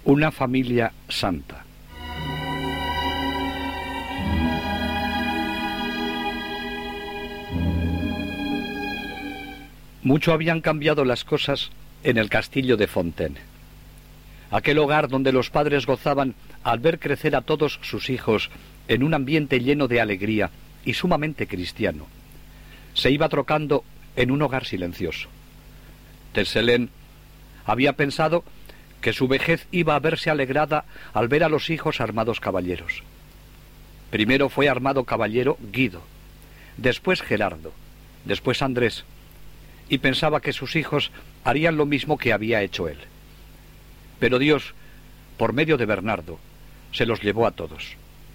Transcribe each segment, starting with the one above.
Una familia santa. Mucho habían cambiado las cosas en el castillo de Fontaine. Aquel hogar donde los padres gozaban al ver crecer a todos sus hijos en un ambiente lleno de alegría y sumamente cristiano, se iba trocando en un hogar silencioso. Tecelin había pensado que su vejez iba a verse alegrada al ver a los hijos armados caballeros. Primero fue armado caballero Guido, después Gerardo, después Andrés, y pensaba que sus hijos harían lo mismo que había hecho él. Pero Dios, por medio de Bernardo, se los llevó a todos.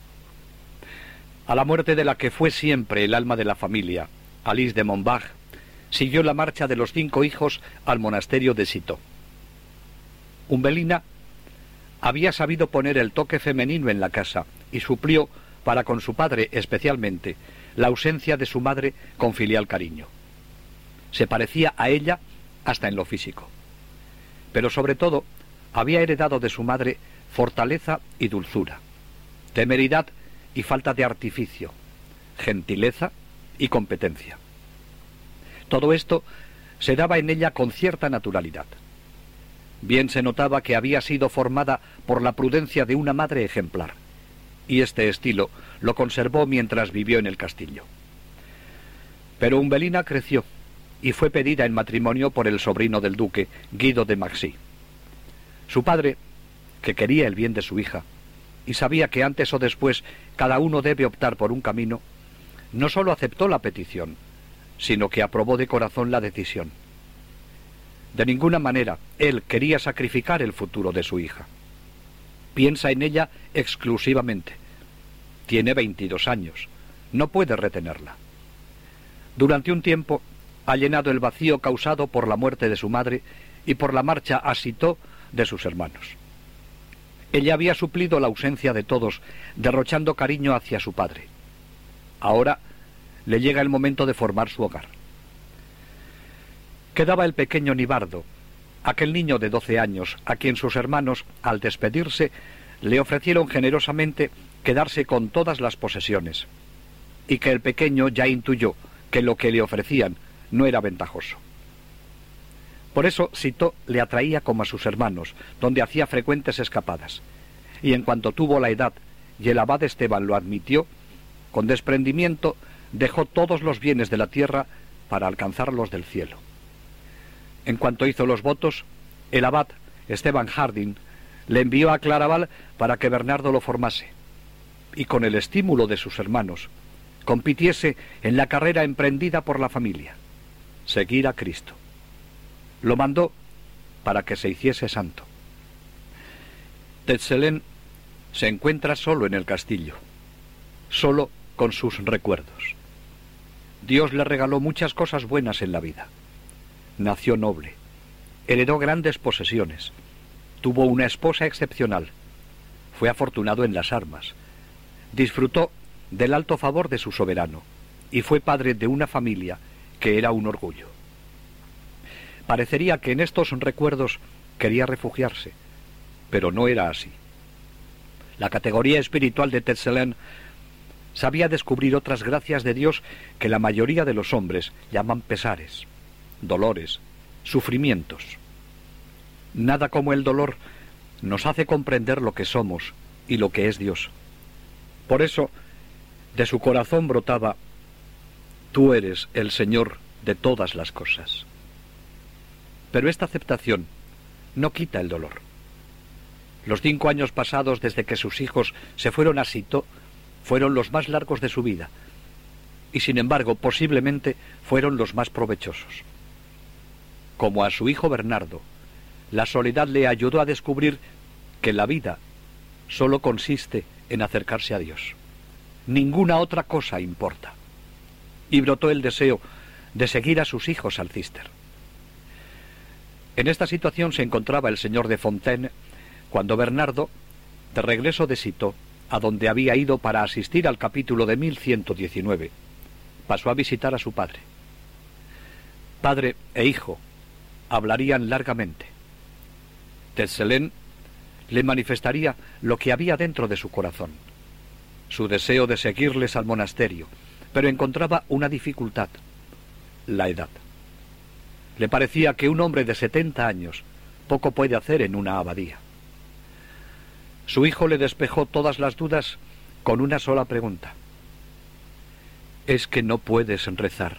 A la muerte de la que fue siempre el alma de la familia, Alice de Montbard, siguió la marcha de los 5 hijos al monasterio de Citeaux. Umbelina había sabido poner el toque femenino en la casa y suplió, para con su padre especialmente, la ausencia de su madre con filial cariño. Se parecía a ella hasta en lo físico. Pero sobre todo, había heredado de su madre fortaleza y dulzura, temeridad y falta de artificio, gentileza y competencia. Todo esto se daba en ella con cierta naturalidad. Bien se notaba que había sido formada por la prudencia de una madre ejemplar, y este estilo lo conservó mientras vivió en el castillo. Pero Umbelina creció y fue pedida en matrimonio por el sobrino del duque, Guido de Maxy. Su padre, que quería el bien de su hija, y sabía que antes o después cada uno debe optar por un camino, no sólo aceptó la petición, sino que aprobó de corazón la decisión. De ninguna manera él quería sacrificar el futuro de su hija. Piensa en ella exclusivamente. Tiene 22 años. No puede retenerla. Durante un tiempo ha llenado el vacío causado por la muerte de su madre y por la marcha a Citeaux de sus hermanos. Ella había suplido la ausencia de todos, derrochando cariño hacia su padre. Ahora le llega el momento de formar su hogar. Quedaba el pequeño Nibardo, aquel niño de 12 años, a quien sus hermanos, al despedirse, le ofrecieron generosamente quedarse con todas las posesiones, y que el pequeño ya intuyó que lo que le ofrecían no era ventajoso. Por eso Citeaux le atraía como a sus hermanos, donde hacía frecuentes escapadas, y en cuanto tuvo la edad y el abad Esteban lo admitió, con desprendimiento dejó todos los bienes de la tierra para alcanzar los del cielo. En cuanto hizo los votos, el abad Esteban Harding le envió a Claraval para que Bernardo lo formase, y con el estímulo de sus hermanos, compitiese en la carrera emprendida por la familia, seguir a Cristo. Lo mandó para que se hiciese santo. Tecelin se encuentra solo en el castillo, solo con sus recuerdos. Dios le regaló muchas cosas buenas en la vida. Nació noble, heredó grandes posesiones, tuvo una esposa excepcional, fue afortunado en las armas, disfrutó del alto favor de su soberano y fue padre de una familia que era un orgullo. Parecería que en estos recuerdos quería refugiarse, pero no era así. La categoría espiritual de Tecelin sabía descubrir otras gracias de Dios que la mayoría de los hombres llaman pesares, dolores, sufrimientos. Nada como el dolor nos hace comprender lo que somos y lo que es Dios. Por eso, de su corazón brotaba: tú eres el Señor de todas las cosas. Pero esta aceptación no quita el dolor. Los 5 años pasados desde que sus hijos se fueron a Citeaux fueron los más largos de su vida, y sin embargo posiblemente fueron los más provechosos. Como a su hijo Bernardo, la soledad le ayudó a descubrir que la vida solo consiste en acercarse a Dios. Ninguna otra cosa importa. Y brotó el deseo de seguir a sus hijos al Císter. En esta situación se encontraba el señor de Fontaine cuando Bernardo, de regreso de Citeaux, a donde había ido para asistir al capítulo de 1119, pasó a visitar a su padre. Padre e hijo hablarían largamente. Tecelin le manifestaría lo que había dentro de su corazón, su deseo de seguirles al monasterio, pero encontraba una dificultad: la edad. Le parecía que un hombre de 70 años poco puede hacer en una abadía. Su hijo le despejó todas las dudas con una sola pregunta: ¿es que no puedes rezar?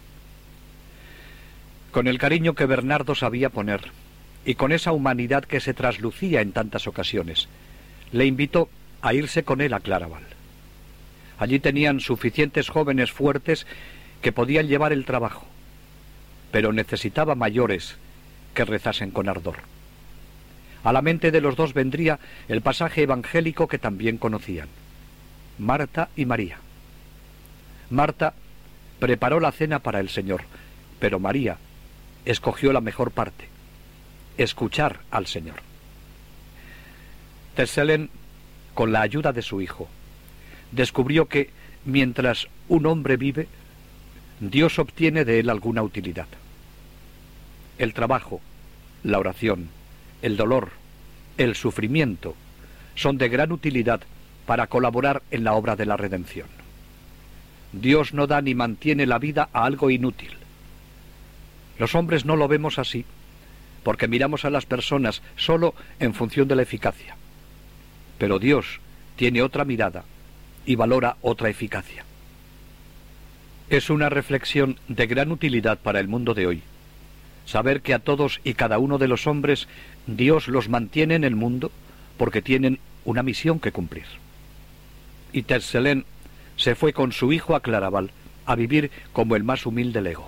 Con el cariño que Bernardo sabía poner, y con esa humanidad que se traslucía en tantas ocasiones, le invitó a irse con él a Claraval. Allí tenían suficientes jóvenes fuertes que podían llevar el trabajo, pero necesitaba mayores que rezasen con ardor. A la mente de los dos vendría el pasaje evangélico que también conocían: Marta y María. Marta preparó la cena para el Señor, pero María escogió la mejor parte: escuchar al Señor. Terselen, con la ayuda de su hijo, descubrió que mientras un hombre vive, Dios obtiene de él alguna utilidad. El trabajo, la oración, el dolor, el sufrimiento son de gran utilidad para colaborar en la obra de la redención. Dios no da ni mantiene la vida a algo inútil. Los hombres no lo vemos así, porque miramos a las personas solo en función de la eficacia. Pero Dios tiene otra mirada y valora otra eficacia. Es una reflexión de gran utilidad para el mundo de hoy, saber que a todos y cada uno de los hombres Dios los mantiene en el mundo porque tienen una misión que cumplir. Y Terselen se fue con su hijo a Claraval a vivir como el más humilde lego.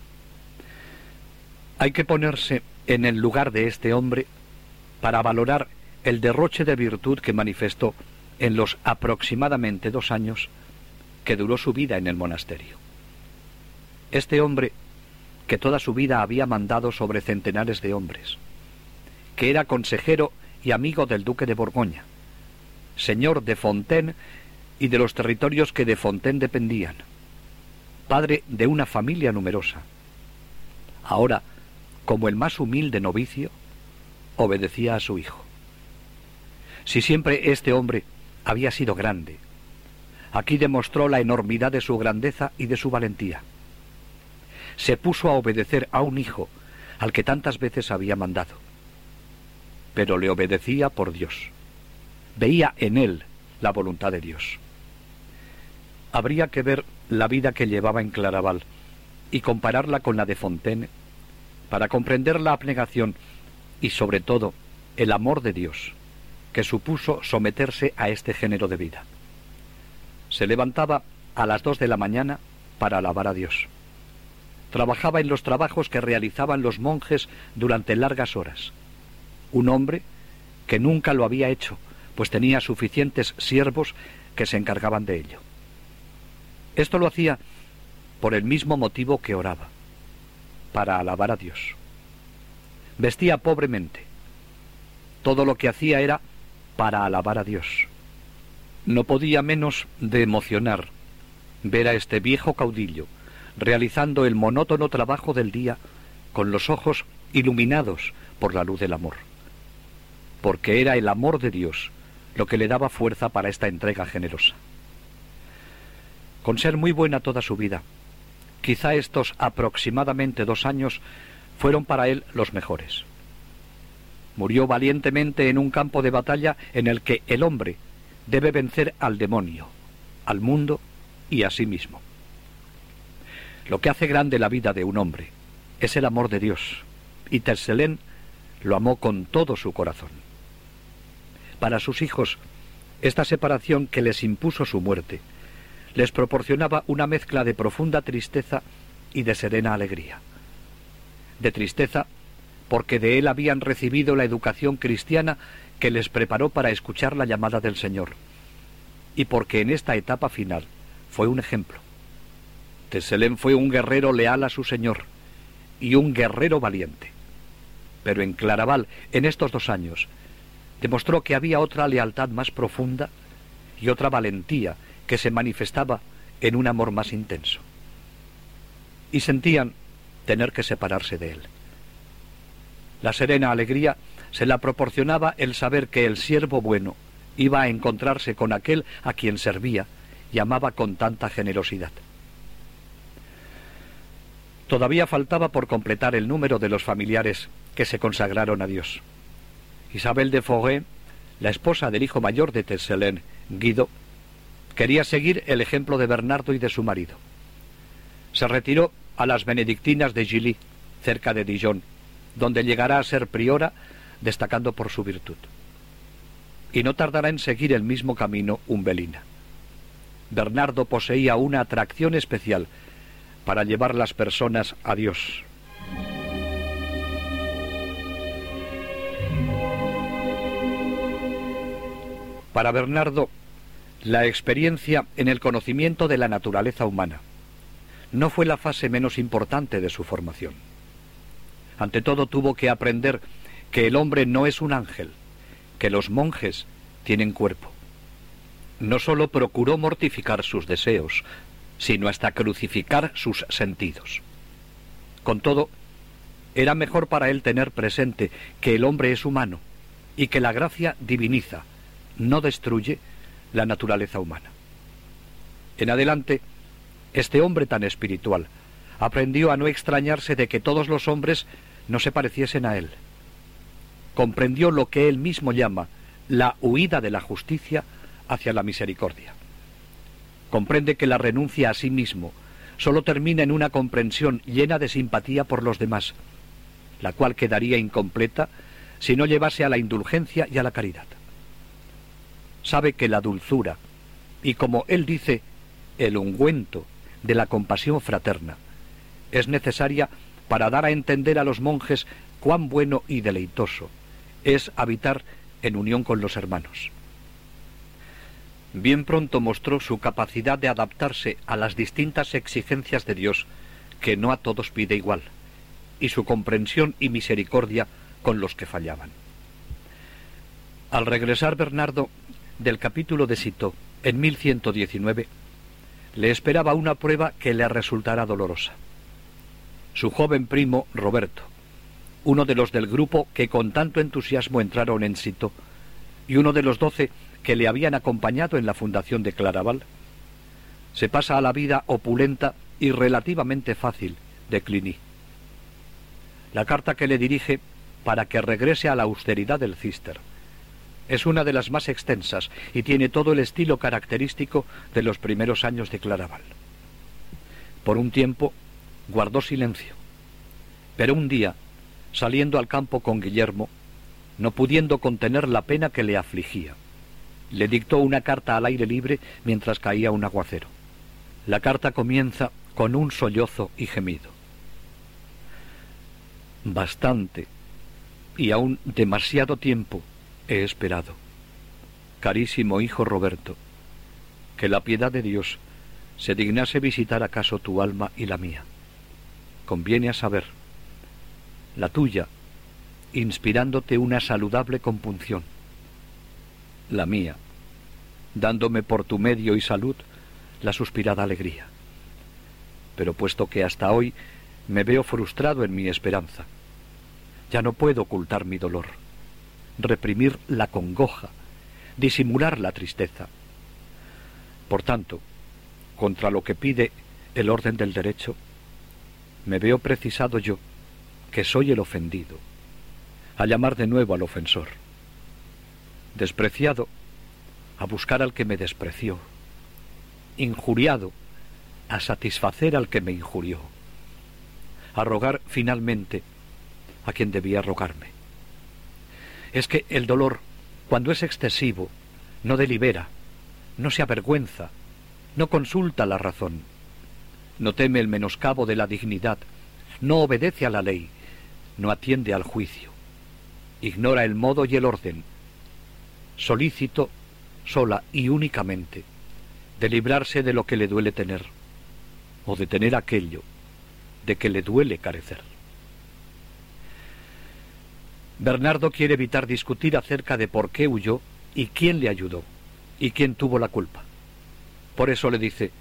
Hay que ponerse en el lugar de este hombre para valorar el derroche de virtud que manifestó en los aproximadamente 2 años que duró su vida en el monasterio. Este hombre, que toda su vida había mandado sobre centenares de hombres, que era consejero y amigo del duque de Borgoña, señor de Fontaine y de los territorios que de Fontaine dependían, padre de una familia numerosa, ahora, como el más humilde novicio, obedecía a su hijo. Si siempre este hombre había sido grande, aquí demostró la enormidad de su grandeza y de su valentía. Se puso a obedecer a un hijo al que tantas veces había mandado, pero le obedecía por Dios. Veía en él la voluntad de Dios. Habría que ver la vida que llevaba en Claraval y compararla con la de Fontaine para comprender la abnegación y, sobre todo, el amor de Dios que supuso someterse a este género de vida. Se levantaba a las 2 de la mañana para alabar a Dios. Trabajaba en los trabajos que realizaban los monjes durante largas horas. Un hombre que nunca lo había hecho, pues tenía suficientes siervos que se encargaban de ello. Esto lo hacía por el mismo motivo que oraba: para alabar a Dios. Vestía pobremente. Todo lo que hacía era para alabar a Dios. No podía menos de emocionar ver a este viejo caudillo realizando el monótono trabajo del día con los ojos iluminados por la luz del amor, porque era el amor de Dios lo que le daba fuerza para esta entrega generosa. Con ser muy buena toda su vida, quizá estos aproximadamente 2 años fueron para él los mejores. Murió valientemente en un campo de batalla en el que el hombre debe vencer al demonio, al mundo y a sí mismo. Lo que hace grande la vida de un hombre es el amor de Dios, y Terselen lo amó con todo su corazón. Para sus hijos, esta separación que les impuso su muerte les proporcionaba una mezcla de profunda tristeza y de serena alegría. De tristeza porque de él habían recibido la educación cristiana que les preparó para escuchar la llamada del Señor, y porque en esta etapa final fue un ejemplo. Terselen fue un guerrero leal a su Señor y un guerrero valiente. Pero en Claraval, en estos 2 años, demostró que había otra lealtad más profunda y otra valentía que se manifestaba en un amor más intenso. Y sentían tener que separarse de él. La serena alegría se la proporcionaba el saber que el siervo bueno iba a encontrarse con aquel a quien servía y amaba con tanta generosidad. Todavía faltaba por completar el número de los familiares que se consagraron a Dios. Isabel de Forêt, la esposa del hijo mayor de Tecelin, Guido, quería seguir el ejemplo de Bernardo y de su marido. Se retiró a las benedictinas de Gilly, cerca de Dijon, donde llegará a ser priora, destacando por su virtud. Y no tardará en seguir el mismo camino Umbelina. Bernardo poseía una atracción especial para llevar las personas a Dios. Para Bernardo, la experiencia en el conocimiento de la naturaleza humana no fue la fase menos importante de su formación. Ante todo tuvo que aprender que el hombre no es un ángel, que los monjes tienen cuerpo. No sólo procuró mortificar sus deseos, sino hasta crucificar sus sentidos. Con todo, era mejor para él tener presente que el hombre es humano y que la gracia diviniza, no destruye, la naturaleza humana. En adelante, este hombre tan espiritual aprendió a no extrañarse de que todos los hombres no se pareciesen a él. Comprendió lo que él mismo llama la huida de la justicia hacia la misericordia. Comprende que la renuncia a sí mismo solo termina en una comprensión llena de simpatía por los demás, la cual quedaría incompleta si no llevase a la indulgencia y a la caridad. Sabe que la dulzura, y como él dice, el ungüento de la compasión fraterna, es necesaria para dar a entender a los monjes cuán bueno y deleitoso es habitar en unión con los hermanos. Bien pronto mostró su capacidad de adaptarse a las distintas exigencias de Dios, que no a todos pide igual, y su comprensión y misericordia con los que fallaban. Al regresar Bernardo del capítulo de Citeaux en 1119, le esperaba una prueba que le resultara dolorosa. Su joven primo Roberto, uno de los del grupo que con tanto entusiasmo entraron en Citeaux, y uno de los 12 que le habían acompañado en la fundación de Claraval, se pasa a la vida opulenta y relativamente fácil de Cluny. La carta que le dirige para que regrese a la austeridad del Cister es una de las más extensas y tiene todo el estilo característico de los primeros años de Claraval. Por un tiempo guardó silencio, pero un día, saliendo al campo con Guillermo, no pudiendo contener la pena que le afligía, le dictó una carta al aire libre mientras caía un aguacero. La carta comienza con un sollozo y gemido. Bastante, y aún demasiado tiempo, he esperado, carísimo hijo Roberto, que la piedad de Dios se dignase visitar acaso tu alma y la mía. Conviene a saber, la tuya, inspirándote una saludable compunción, la mía, dándome por tu medio y salud la suspirada alegría. Pero puesto que hasta hoy me veo frustrado en mi esperanza, ya no puedo ocultar mi dolor, reprimir la congoja, disimular la tristeza. Por tanto, contra lo que pide el orden del derecho, me veo precisado yo, que soy el ofendido, a llamar de nuevo al ofensor, despreciado, a buscar al que me despreció, injuriado, a satisfacer al que me injurió, a rogar finalmente a quien debía rogarme. Es que el dolor, cuando es excesivo, no delibera, no se avergüenza, no consulta la razón, no teme el menoscabo de la dignidad, no obedece a la ley, no atiende al juicio, ignora el modo y el orden, solícito sola y únicamente de librarse de lo que le duele tener, o de tener aquello de que le duele carecer. Bernardo quiere evitar discutir acerca de por qué huyó y quién le ayudó y quién tuvo la culpa. Por eso le dice: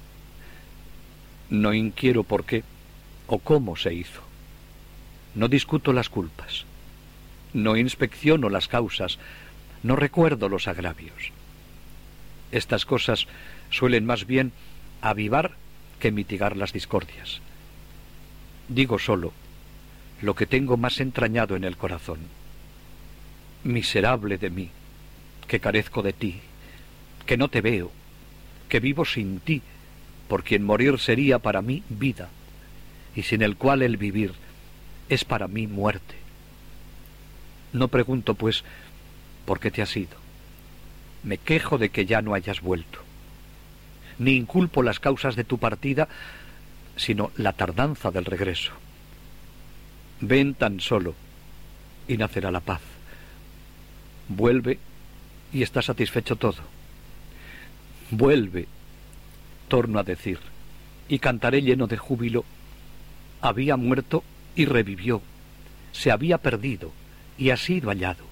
no inquiero por qué o cómo se hizo. No discuto las culpas. No inspecciono las causas, no recuerdo los agravios. Estas cosas suelen más bien avivar que mitigar las discordias. Digo solo lo que tengo más entrañado en el corazón. Miserable de mí, que carezco de ti, que no te veo, que vivo sin ti, por quien morir sería para mí vida, y sin el cual el vivir es para mí muerte. No pregunto, pues, por qué te has ido. Me quejo de que ya no hayas vuelto. Ni inculpo las causas de tu partida, sino la tardanza del regreso. Ven tan solo, y nacerá la paz. Vuelve, y está satisfecho todo. Vuelve, torno a decir, y cantaré lleno de júbilo. Había muerto y revivió, se había perdido y ha sido hallado.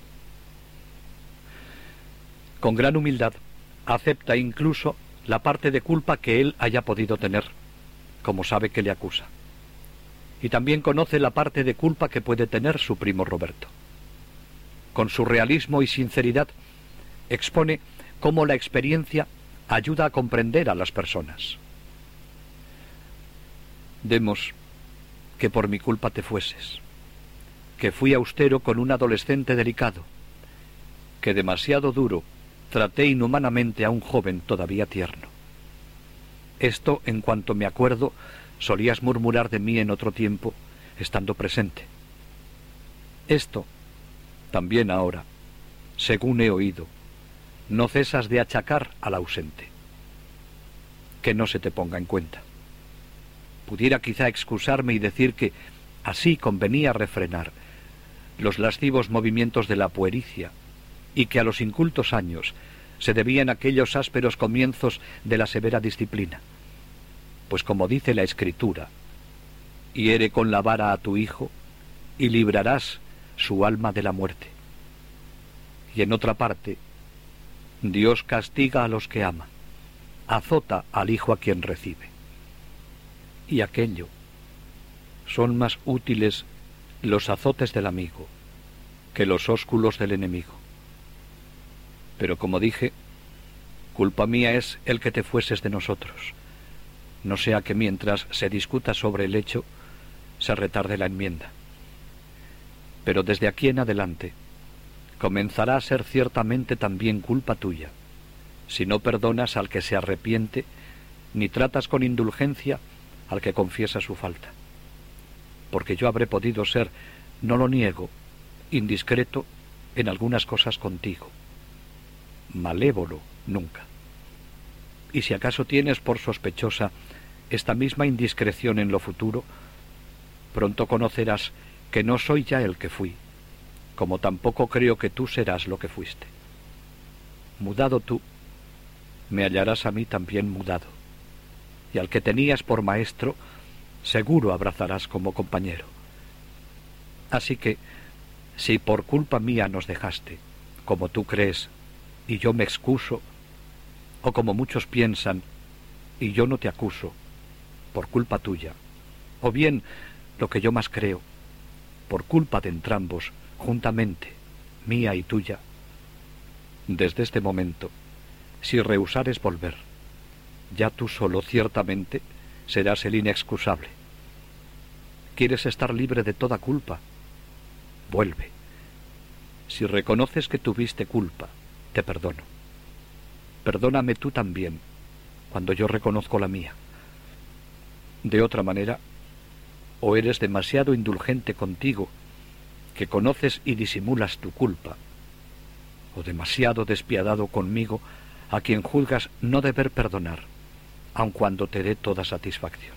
Con gran humildad acepta incluso la parte de culpa que él haya podido tener, como sabe que le acusa. Y también conoce la parte de culpa que puede tener su primo Roberto. Con su realismo y sinceridad expone cómo la experiencia ayuda a comprender a las personas. Demos que por mi culpa te fueses, que fui austero con un adolescente delicado, que demasiado duro traté inhumanamente a un joven todavía tierno. Esto, en cuanto me acuerdo, solías murmurar de mí en otro tiempo, estando presente. Esto, también ahora, según he oído, no cesas de achacar al ausente. Que no se te ponga en cuenta. Pudiera quizá excusarme y decir que así convenía refrenar los lascivos movimientos de la puericia, y que a los incultos años se debían aquellos ásperos comienzos de la severa disciplina. Pues como dice la Escritura, hiere con la vara a tu hijo y librarás su alma de la muerte. Y en otra parte, Dios castiga a los que ama, azota al hijo a quien recibe. Y aquello, son más útiles los azotes del amigo que los ósculos del enemigo. Pero como dije, culpa mía es el que te fueses de nosotros, no sea que mientras se discuta sobre el hecho, se retarde la enmienda. Pero desde aquí en adelante, comenzará a ser ciertamente también culpa tuya, si no perdonas al que se arrepiente, ni tratas con indulgencia al que confiesa su falta. Porque yo habré podido ser, no lo niego, indiscreto en algunas cosas contigo, malévolo nunca. Y si acaso tienes por sospechosa esta misma indiscreción en lo futuro, pronto conocerás que no soy ya el que fui, como tampoco creo que tú serás lo que fuiste. Mudado tú, me hallarás a mí también mudado, y al que tenías por maestro, seguro abrazarás como compañero. Así que, si por culpa mía nos dejaste, como tú crees, y yo me excuso, o como muchos piensan, y yo no te acuso, por culpa tuya, o bien, lo que yo más creo, por culpa de entrambos, juntamente, mía y tuya, desde este momento, si rehusares volver, ya tú solo ciertamente serás el inexcusable. ¿Quieres estar libre de toda culpa? Vuelve. Si reconoces que tuviste culpa, te perdono. Perdóname tú también, cuando yo reconozco la mía. De otra manera, o eres demasiado indulgente contigo, que conoces y disimulas tu culpa, o demasiado despiadado conmigo, a quien juzgas no deber perdonar, aun cuando te dé toda satisfacción.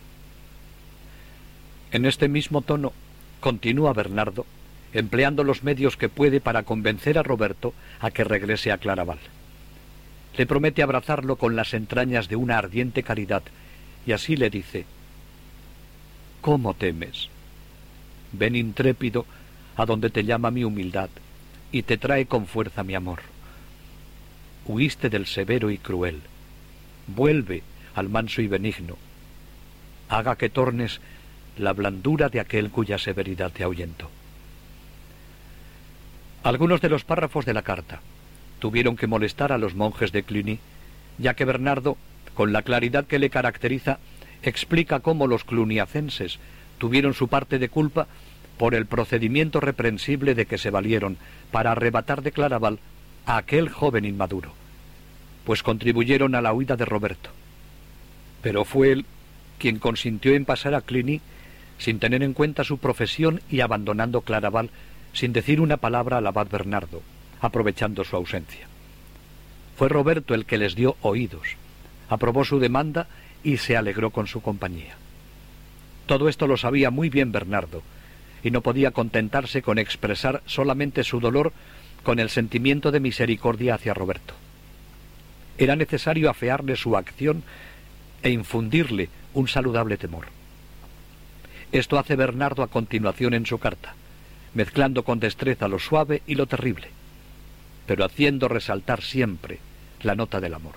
En este mismo tono continúa Bernardo, empleando los medios que puede para convencer a Roberto a que regrese a Claraval. Le promete abrazarlo con las entrañas de una ardiente caridad, y así le dice: ¿cómo temes? Ven intrépido a donde te llama mi humildad, y te trae con fuerza mi amor. Huiste del severo y cruel, vuelve al manso y benigno, haga que tornes la blandura de aquel cuya severidad te ahuyentó. Algunos de los párrafos de la carta tuvieron que molestar a los monjes de Cluny, ya que Bernardo, con la claridad que le caracteriza, explica cómo los cluniacenses tuvieron su parte de culpa por el procedimiento reprensible de que se valieron para arrebatar de Claraval a aquel joven inmaduro, pues contribuyeron a la huida de Roberto. Pero fue él quien consintió en pasar a Cluny sin tener en cuenta su profesión y abandonando Claraval sin decir una palabra al abad Bernardo, aprovechando su ausencia. Fue Roberto el que les dio oídos, aprobó su demanda y se alegró con su compañía. Todo esto lo sabía muy bien Bernardo, y no podía contentarse con expresar solamente su dolor con el sentimiento de misericordia hacia Roberto. Era necesario afearle su acción e infundirle un saludable temor. Esto hace Bernardo a continuación en su carta, mezclando con destreza lo suave y lo terrible, pero haciendo resaltar siempre la nota del amor.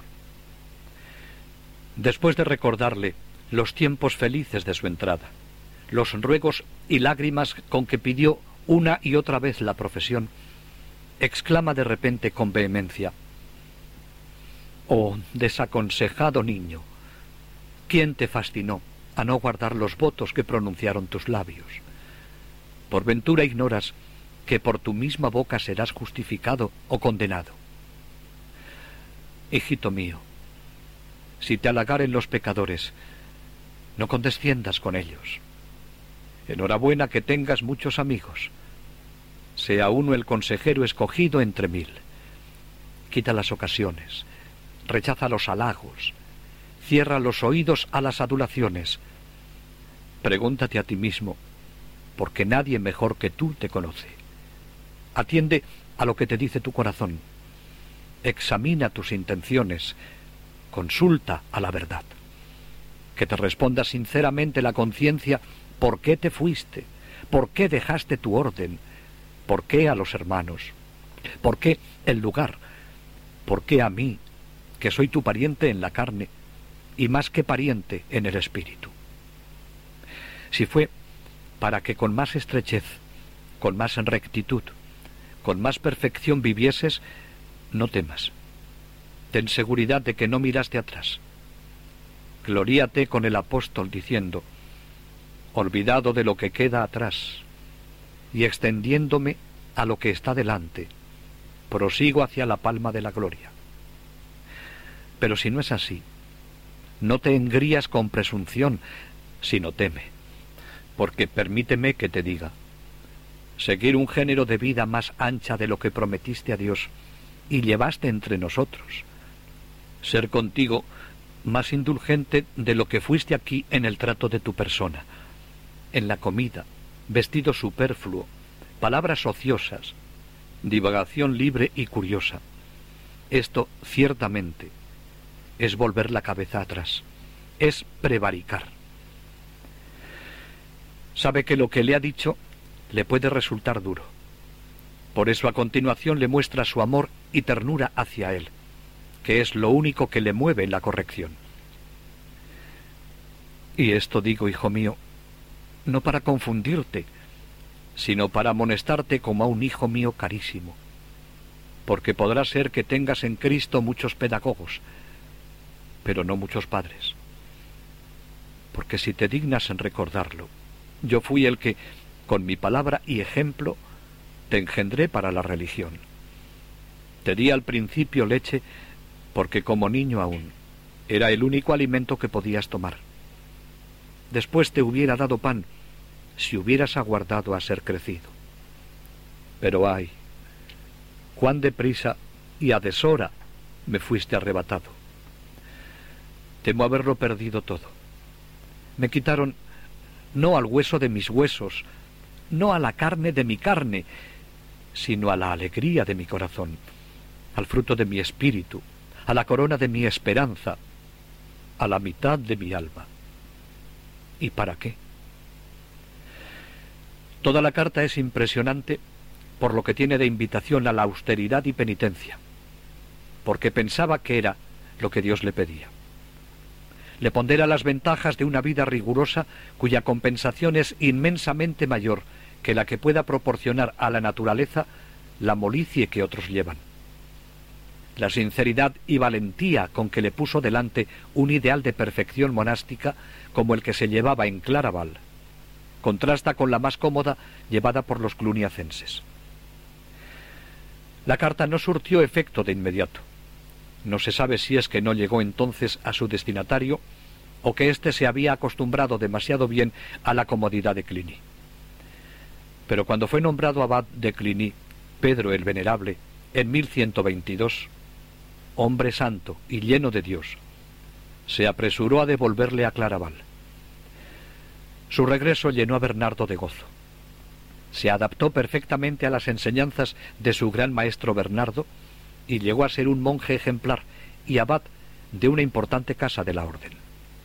Después de recordarle los tiempos felices de su entrada, los ruegos y lágrimas con que pidió una y otra vez la profesión, exclama de repente con vehemencia: «Oh, desaconsejado niño, ¿quién te fascinó a no guardar los votos que pronunciaron tus labios? ¿Por ventura ignoras que por tu misma boca serás justificado o condenado? Hijito mío, si te halagaren los pecadores, no condesciendas con ellos. Enhorabuena que tengas muchos amigos. Sea uno el consejero escogido entre 1000. Quita las ocasiones, rechaza los halagos, cierra los oídos a las adulaciones. Pregúntate a ti mismo, porque nadie mejor que tú te conoce. Atiende a lo que te dice tu corazón. Examina tus intenciones, consulta a la verdad. Que te responda sinceramente la conciencia por qué te fuiste, por qué dejaste tu orden, por qué a los hermanos, por qué el lugar, por qué a mí, que soy tu pariente en la carne y más que pariente en el espíritu. Si fue para que con más estrechez, con más rectitud, con más perfección vivieses, no temas. Ten seguridad de que no miraste atrás. Gloríate con el apóstol diciendo: olvidado de lo que queda atrás y extendiéndome a lo que está delante, prosigo hacia la palma de la gloria. Pero si no es así, no te engrías con presunción, sino teme, porque permíteme que te diga: seguir un género de vida más ancha de lo que prometiste a Dios y llevaste entre nosotros, ser contigo más indulgente de lo que fuiste aquí en el trato de tu persona, en la comida, vestido superfluo, palabras ociosas, divagación libre y curiosa. Esto, ciertamente, es volver la cabeza atrás, es prevaricar. Sabe que lo que le ha dicho le puede resultar duro. Por eso a continuación le muestra su amor y ternura hacia él, que es lo único que le mueve en la corrección. Y esto digo, hijo mío, no para confundirte, sino para amonestarte como a un hijo mío carísimo, porque podrá ser que tengas en Cristo muchos pedagogos, pero no muchos padres. Porque si te dignas en recordarlo, yo fui el que, con mi palabra y ejemplo, te engendré para la religión. Te di al principio leche, porque como niño aún, era el único alimento que podías tomar. Después te hubiera dado pan, si hubieras aguardado a ser crecido. Pero ay, cuán deprisa y a deshora me fuiste arrebatado. Temo haberlo perdido todo. Me quitaron no al hueso de mis huesos, no a la carne de mi carne, sino a la alegría de mi corazón, al fruto de mi espíritu, a la corona de mi esperanza, a la mitad de mi alma. ¿Y para qué? Toda la carta es impresionante por lo que tiene de invitación a la austeridad y penitencia, porque pensaba que era lo que Dios le pedía. Le pondera las ventajas de una vida rigurosa cuya compensación es inmensamente mayor que la que pueda proporcionar a la naturaleza la molicie que otros llevan. La sinceridad y valentía con que le puso delante un ideal de perfección monástica como el que se llevaba en Claraval contrasta con la más cómoda llevada por los cluniacenses. La carta no surtió efecto de inmediato. No se sabe si es que no llegó entonces a su destinatario o que éste se había acostumbrado demasiado bien a la comodidad de Cluny. Pero cuando fue nombrado abad de Cluny, Pedro el Venerable, en 1122, hombre santo y lleno de Dios, se apresuró a devolverle a Claraval. Su regreso llenó a Bernardo de gozo. Se adaptó perfectamente a las enseñanzas de su gran maestro Bernardo y llegó a ser un monje ejemplar y abad de una importante casa de la orden.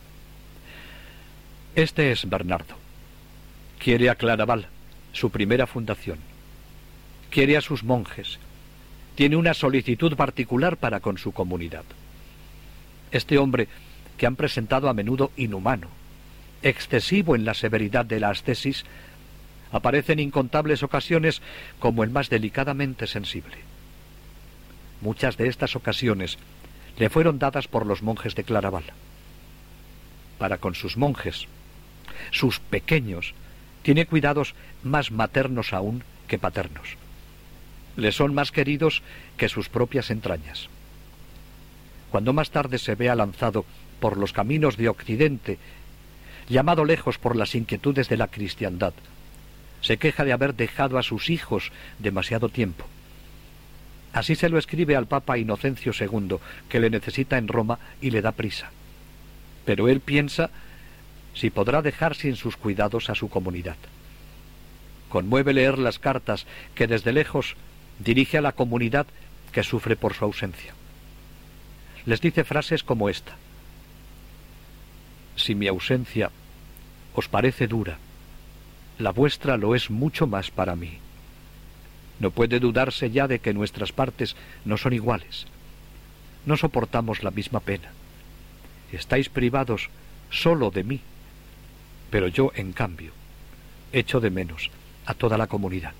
Este es Bernardo. Quiere a Claraval, su primera fundación. Quiere a sus monjes. Tiene una solicitud particular para con su comunidad. Este hombre, que han presentado a menudo inhumano, excesivo en la severidad de la ascesis, aparece en incontables ocasiones como el más delicadamente sensible. Muchas de estas ocasiones le fueron dadas por los monjes de Claraval. Para con sus monjes, sus pequeños, tiene cuidados más maternos aún que paternos. Le son más queridos que sus propias entrañas. Cuando más tarde se vea lanzado por los caminos de Occidente, llamado lejos por las inquietudes de la cristiandad, se queja de haber dejado a sus hijos demasiado tiempo. Así se lo escribe al Papa Inocencio II, que le necesita en Roma y le da prisa. Pero él piensa si podrá dejar sin sus cuidados a su comunidad. Conmueve leer las cartas que desde lejos dirige a la comunidad que sufre por su ausencia. Les dice frases como esta: si mi ausencia os parece dura, la vuestra lo es mucho más para mí. No puede dudarse ya de que nuestras partes no son iguales. No soportamos la misma pena. Estáis privados solo de mí, pero yo, en cambio, echo de menos a toda la comunidad.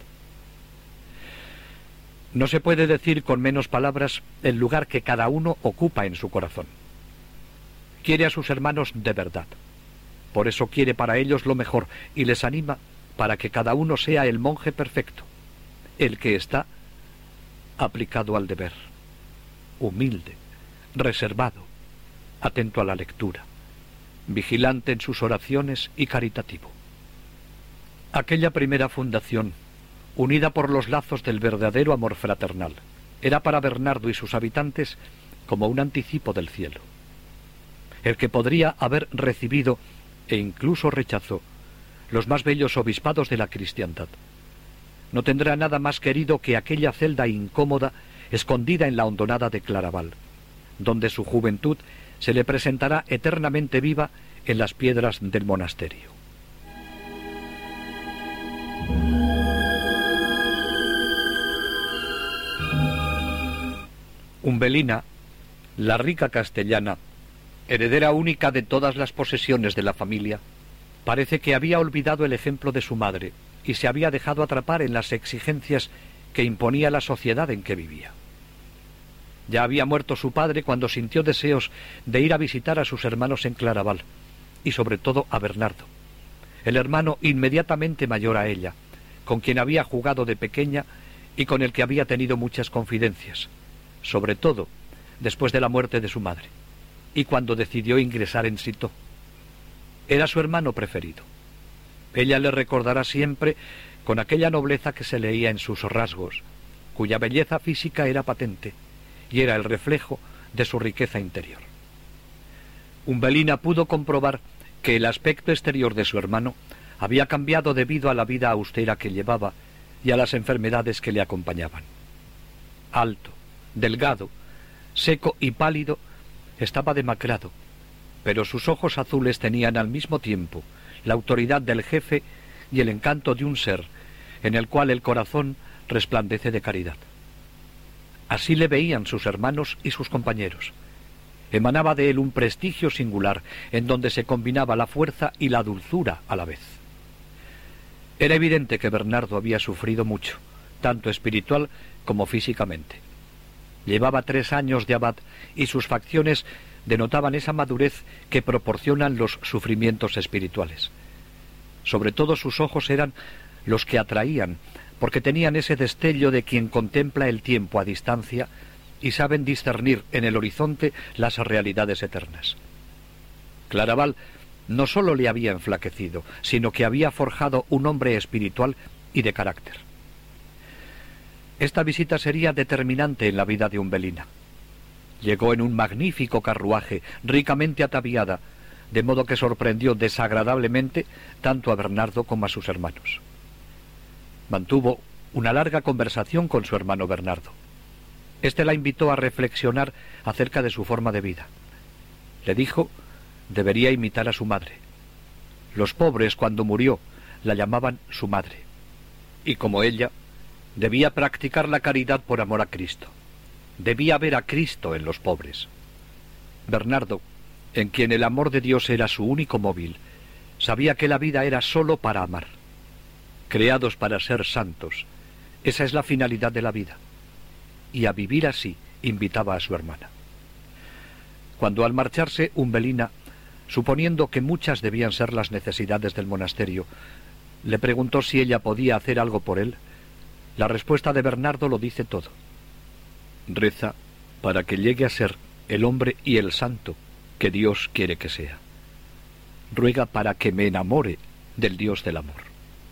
No se puede decir con menos palabras el lugar que cada uno ocupa en su corazón. Quiere a sus hermanos de verdad. Por eso quiere para ellos lo mejor y les anima para que cada uno sea el monje perfecto, el que está aplicado al deber, humilde, reservado, atento a la lectura, vigilante en sus oraciones y caritativo. Aquella primera fundación, unida por los lazos del verdadero amor fraternal, era para Bernardo y sus habitantes como un anticipo del cielo, el que podría haber recibido e incluso rechazó los más bellos obispados de la cristiandad. No tendrá nada más querido que aquella celda incómoda escondida en la hondonada de Claraval, donde su juventud se le presentará eternamente viva en las piedras del monasterio. Umbelina, la rica castellana, heredera única de todas las posesiones de la familia, parece que había olvidado el ejemplo de su madre y se había dejado atrapar en las exigencias que imponía la sociedad en que vivía. Ya había muerto su padre cuando sintió deseos de ir a visitar a sus hermanos en Claraval, y sobre todo a Bernardo, el hermano inmediatamente mayor a ella, con quien había jugado de pequeña y con el que había tenido muchas confidencias, sobre todo después de la muerte de su madre, y cuando decidió ingresar en Citeaux. Era su hermano preferido. Ella le recordará siempre con aquella nobleza que se leía en sus rasgos, cuya belleza física era patente y era el reflejo de su riqueza interior. Umbelina pudo comprobar que el aspecto exterior de su hermano había cambiado debido a la vida austera que llevaba y a las enfermedades que le acompañaban. Alto, delgado, seco y pálido, estaba demacrado, pero sus ojos azules tenían al mismo tiempo la autoridad del jefe y el encanto de un ser en el cual el corazón resplandece de caridad. Así le veían sus hermanos y sus compañeros. Emanaba de él un prestigio singular en donde se combinaba la fuerza y la dulzura a la vez. Era evidente que Bernardo había sufrido mucho, tanto espiritual como físicamente. Llevaba 3 años de abad y sus facciones denotaban esa madurez que proporcionan los sufrimientos espirituales. Sobre todo sus ojos eran los que atraían, porque tenían ese destello de quien contempla el tiempo a distancia y saben discernir en el horizonte las realidades eternas. Claraval no sólo le había enflaquecido, sino que había forjado un hombre espiritual y de carácter. Esta visita sería determinante en la vida de Umbelina. Llegó en un magnífico carruaje, ricamente ataviada, de modo que sorprendió desagradablemente tanto a Bernardo como a sus hermanos. Mantuvo una larga conversación con su hermano Bernardo. Este la invitó a reflexionar acerca de su forma de vida. Le dijo debería imitar a su madre. Los pobres, cuando murió, la llamaban su madre. Y como ella, debía practicar la caridad por amor a Cristo. Debía ver a Cristo en los pobres. Bernardo, en quien el amor de Dios era su único móvil, sabía que la vida era sólo para amar. Creados para ser santos, esa es la finalidad de la vida. Y a vivir así invitaba a su hermana. Cuando al marcharse Umbelina, suponiendo que muchas debían ser las necesidades del monasterio, le preguntó si ella podía hacer algo por él, la respuesta de Bernardo lo dice todo. Reza para que llegue a ser el hombre y el santo que Dios quiere que sea. Ruega para que me enamore del Dios del amor.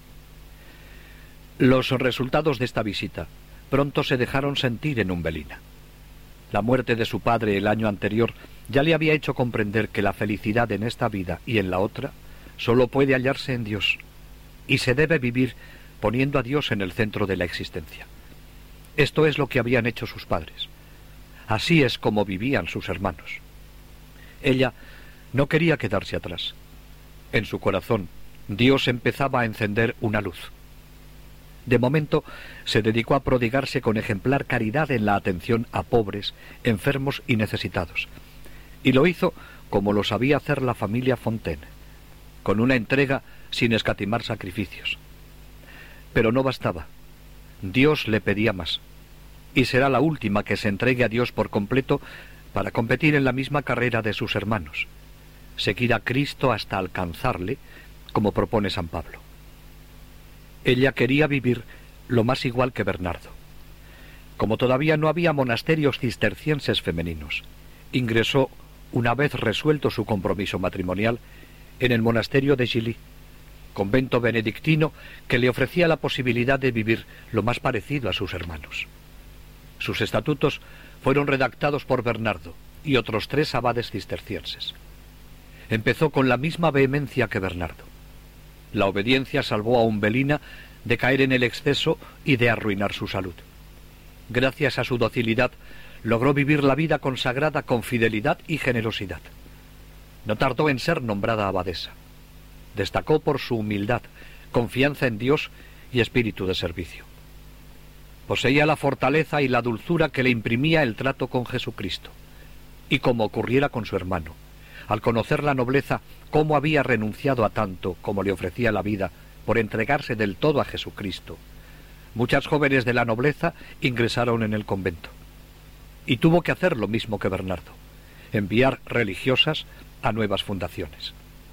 Los resultados de esta visita pronto se dejaron sentir en Umbelina. La muerte de su padre el año anterior ya le había hecho comprender que la felicidad en esta vida y en la otra sólo puede hallarse en Dios, y se debe vivir poniendo a Dios en el centro de la existencia. Esto es lo que habían hecho sus padres. Así es como vivían sus hermanos. Ella no quería quedarse atrás. En su corazón, Dios empezaba a encender una luz. De momento, se dedicó a prodigarse con ejemplar caridad en la atención a pobres, enfermos y necesitados. Y lo hizo como lo sabía hacer la familia Fontaine, con una entrega sin escatimar sacrificios. Pero no bastaba. Dios le pedía más, y será la última que se entregue a Dios por completo para competir en la misma carrera de sus hermanos, seguir a Cristo hasta alcanzarle, como propone San Pablo. Ella quería vivir lo más igual que Bernardo. Como todavía no había monasterios cistercienses femeninos, ingresó, una vez resuelto su compromiso matrimonial, en el monasterio de Gilly, convento benedictino que le ofrecía la posibilidad de vivir lo más parecido a sus hermanos. Sus estatutos fueron redactados por Bernardo y otros 3 abades cistercienses. Empezó con la misma vehemencia que Bernardo. La obediencia salvó a Umbelina de caer en el exceso y de arruinar su salud. Gracias a su docilidad, logró vivir la vida consagrada con fidelidad y generosidad. No tardó en ser nombrada abadesa. Destacó por su humildad, confianza en Dios y espíritu de servicio. Poseía la fortaleza y la dulzura que le imprimía el trato con Jesucristo. Y como ocurriera con su hermano, al conocer la nobleza, cómo había renunciado a tanto como le ofrecía la vida por entregarse del todo a Jesucristo, muchas jóvenes de la nobleza ingresaron en el convento. Y tuvo que hacer lo mismo que Bernardo, enviar religiosas a nuevas fundaciones.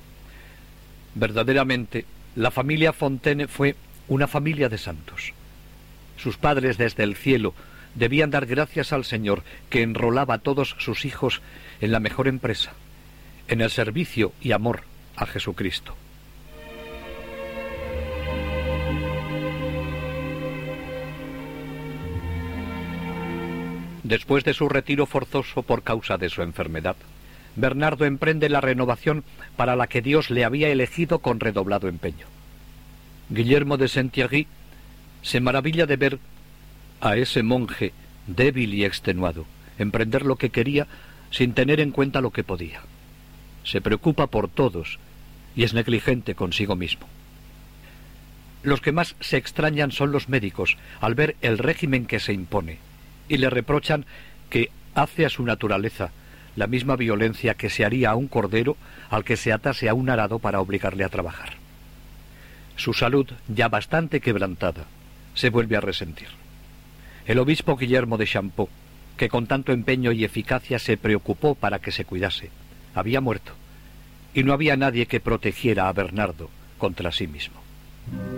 Verdaderamente, la familia Fontaine fue una familia de santos. Sus padres desde el cielo debían dar gracias al Señor que enrolaba a todos sus hijos en la mejor empresa, en el servicio y amor a Jesucristo. Después de su retiro forzoso por causa de su enfermedad, Bernardo emprende la renovación para la que Dios le había elegido con redoblado empeño. Guillermo de Saint-Thierry se maravilla de ver a ese monje débil y extenuado emprender lo que quería sin tener en cuenta lo que podía. Se preocupa por todos y es negligente consigo mismo. Los que más se extrañan son los médicos al ver el régimen que se impone y le reprochan que hace a su naturaleza la misma violencia que se haría a un cordero al que se atase a un arado para obligarle a trabajar. Su salud, ya bastante quebrantada, se vuelve a resentir. El obispo Guillermo de Champeaux, que con tanto empeño y eficacia se preocupó para que se cuidase, había muerto, y no había nadie que protegiera a Bernardo contra sí mismo.